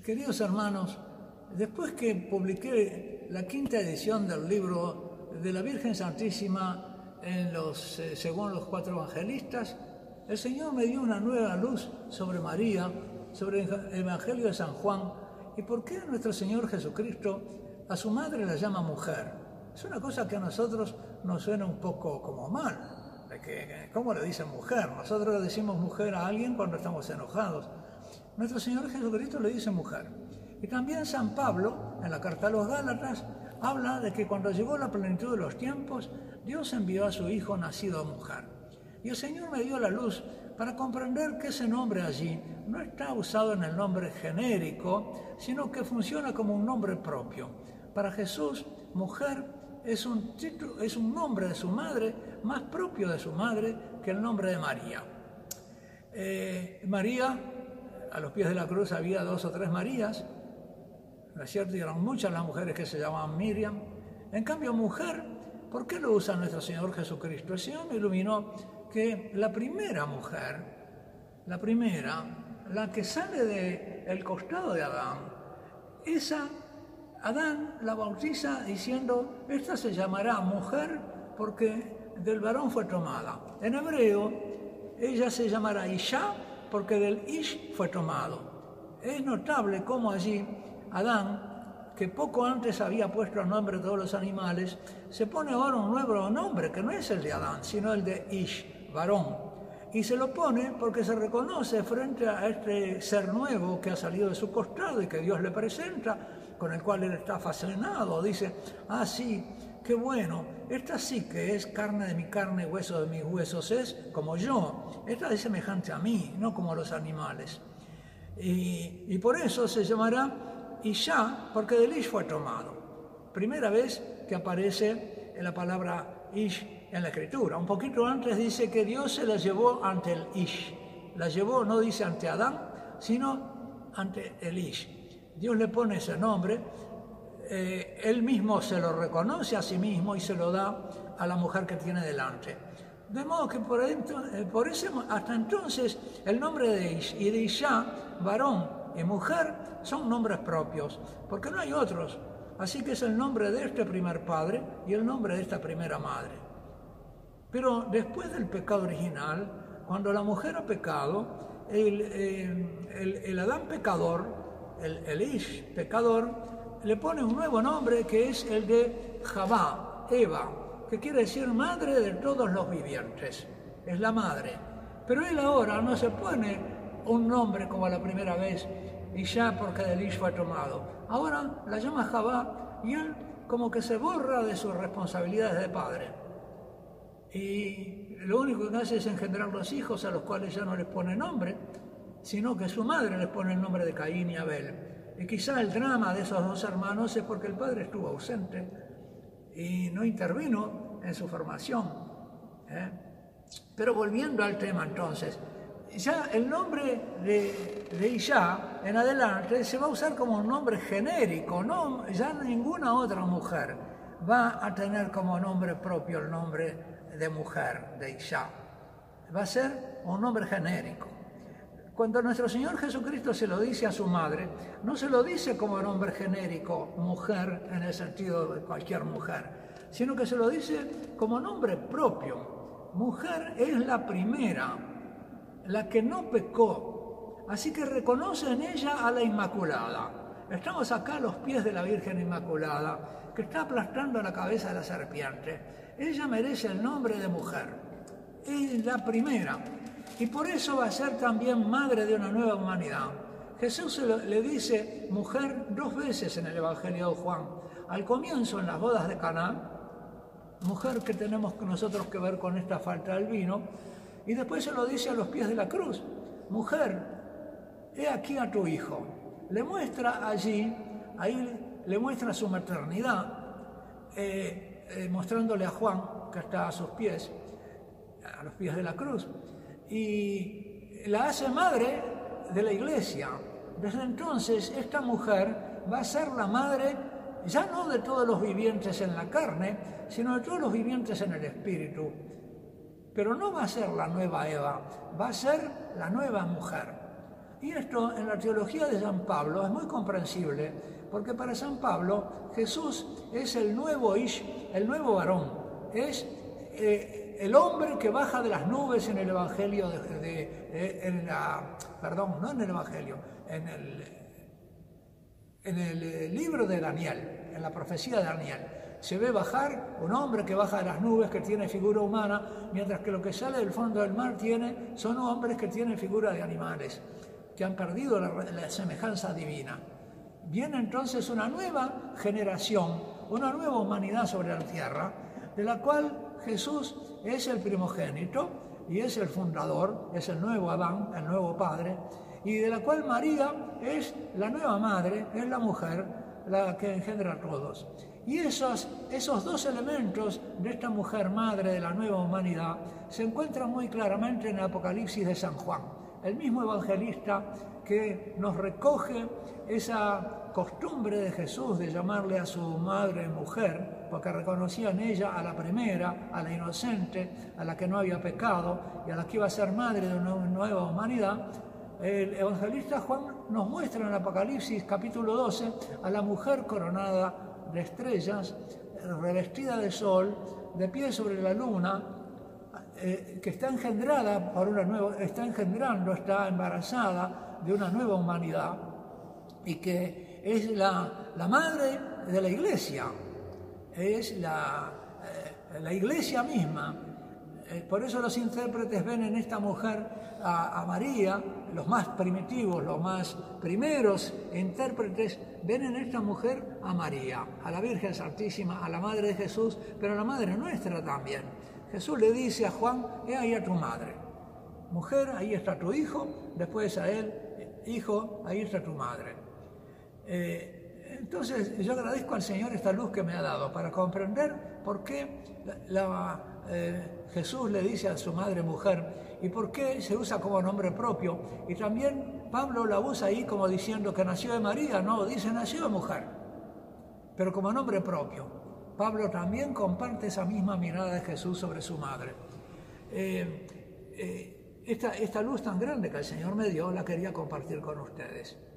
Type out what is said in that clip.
Queridos hermanos, después que publiqué la quinta edición del libro de la Virgen Santísima según los 4 evangelistas, el Señor me dio una nueva luz sobre María, sobre el Evangelio de San Juan, y por qué nuestro Señor Jesucristo a su madre la llama mujer. Es una cosa que a nosotros nos suena un poco como mal, de que ¿cómo le dicen mujer? Nosotros le decimos mujer a alguien cuando estamos enojados. Nuestro Señor Jesucristo le dice mujer. Y también San Pablo, en la carta a los Gálatas, habla de que cuando llegó la plenitud de los tiempos, Dios envió a su Hijo nacido mujer. Y el Señor me dio la luz para comprender que ese nombre allí no está usado en el nombre genérico, sino que funciona como un nombre propio. Para Jesús, mujer es un nombre de su madre, más propio de su madre que el nombre de María. María, a los pies de la cruz había 2 o 3 Marías, ¿no es cierto? Y eran muchas las mujeres que se llamaban Miriam. En cambio, mujer, ¿por qué lo usa nuestro Señor Jesucristo? El Señor me iluminó que la primera mujer, la que sale del costado de Adán, esa Adán la bautiza diciendo, esta se llamará mujer porque del varón fue tomada. En hebreo, ella se llamará Isha porque del Ish fue tomado. Es notable cómo allí Adán, que poco antes había puesto el nombre de todos los animales, se pone ahora un nuevo nombre, que no es el de Adán, sino el de Ish, varón. Y se lo pone porque se reconoce frente a este ser nuevo que ha salido de su costado y que Dios le presenta, con el cual él está fascinado. Dice, sí, qué bueno, esta sí que es carne de mi carne, hueso de mis huesos, es como yo. Esta es semejante a mí, no como los animales. Y por eso se llamará Isha, porque del Ish fue tomado. Primera vez que aparece en la palabra Ish en la Escritura. Un poquito antes dice que Dios se la llevó ante el Ish. La llevó, no dice ante Adán, sino ante el Ish. Dios le pone ese nombre, él mismo se lo reconoce a sí mismo y se lo da a la mujer que tiene delante. De modo que hasta entonces el nombre de Ish y de Isha, varón y mujer, son nombres propios, porque no hay otros. Así que es el nombre de este primer padre y el nombre de esta primera madre. Pero después del pecado original, cuando la mujer ha pecado, el Adán pecador, el Ish pecador, le pone un nuevo nombre que es el de Javá, Eva, que quiere decir madre de todos los vivientes. Es la madre. Pero él ahora no se pone un nombre como la primera vez, Isha porque del Ish fue tomado. Ahora la llama Javá y él como que se borra de sus responsabilidades de padre. Y lo único que hace es engendrar los hijos a los cuales ya no les pone nombre, sino que su madre les pone el nombre de Caín y Abel. Y quizá el drama de esos 2 hermanos es porque el padre estuvo ausente y no intervino en su formación. Pero volviendo al tema entonces, ya el nombre de Isha en adelante se va a usar como un nombre genérico, ¿no? Ya ninguna otra mujer va a tener como nombre propio el nombre de mujer, de Isha. Va a ser un nombre genérico. Cuando nuestro Señor Jesucristo se lo dice a su madre, no se lo dice como nombre genérico, mujer, en el sentido de cualquier mujer, sino que se lo dice como nombre propio. Mujer es la primera, la que no pecó, así que reconoce en ella a la Inmaculada. Estamos acá a los pies de la Virgen Inmaculada, que está aplastando la cabeza de la serpiente. Ella merece el nombre de mujer, es la primera. Y por eso va a ser también madre de una nueva humanidad. Jesús le dice mujer 2 veces en el Evangelio de Juan. Al comienzo, en las bodas de Caná, mujer que tenemos nosotros que ver con esta falta del vino, y después se lo dice a los pies de la cruz. Mujer, he aquí a tu hijo. Le muestra allí, ahí le muestra su maternidad, mostrándole a Juan, que está a sus pies, a los pies de la cruz. Y la hace madre de la iglesia. Desde entonces esta mujer va a ser la madre ya no de todos los vivientes en la carne, sino de todos los vivientes en el espíritu. Pero no va a ser la nueva Eva, va a ser la nueva mujer. Y esto en la teología de San Pablo es muy comprensible, porque para San Pablo Jesús es el nuevo varón, es el hombre que baja de las nubes en el Evangelio en el libro de Daniel, en la profecía de Daniel. Se ve bajar un hombre que baja de las nubes, que tiene figura humana, mientras que lo que sale del fondo del mar son hombres que tienen figura de animales, que han perdido la semejanza divina. Viene entonces una nueva generación, una nueva humanidad sobre la tierra, de la cual Jesús es el primogénito y es el fundador, es el nuevo Adán, el nuevo padre, y de la cual María es la nueva madre, es la mujer, la que engendra a todos. Y esos dos elementos de esta mujer madre de la nueva humanidad se encuentran muy claramente en el Apocalipsis de San Juan, el mismo evangelista que nos recoge esa costumbre de Jesús de llamarle a su madre mujer, porque reconocía en ella a la primera, a la inocente, a la que no había pecado y a la que iba a ser madre de una nueva humanidad. El evangelista Juan nos muestra en el Apocalipsis capítulo 12 a la mujer coronada de estrellas, revestida de sol, de pie sobre la luna, que está engendrada está embarazada de una nueva humanidad y que es la madre de la iglesia, es la iglesia misma. Por eso los intérpretes ven en esta mujer a María, los más primitivos, los más primeros intérpretes, ven en esta mujer a María, a la Virgen Santísima, a la Madre de Jesús, pero a la Madre nuestra también. Jesús le dice a Juan: he ahí a tu madre. Mujer, ahí está tu hijo, después a él: hijo, ahí está tu madre. Entonces yo agradezco al Señor esta luz que me ha dado para comprender por qué Jesús le dice a su madre mujer y por qué se usa como nombre propio. Y también Pablo la usa ahí como diciendo que nació de María, no, dice nació de mujer, pero como nombre propio. Pablo también comparte esa misma mirada de Jesús sobre su madre. Esta luz tan grande que el Señor me dio la quería compartir con ustedes.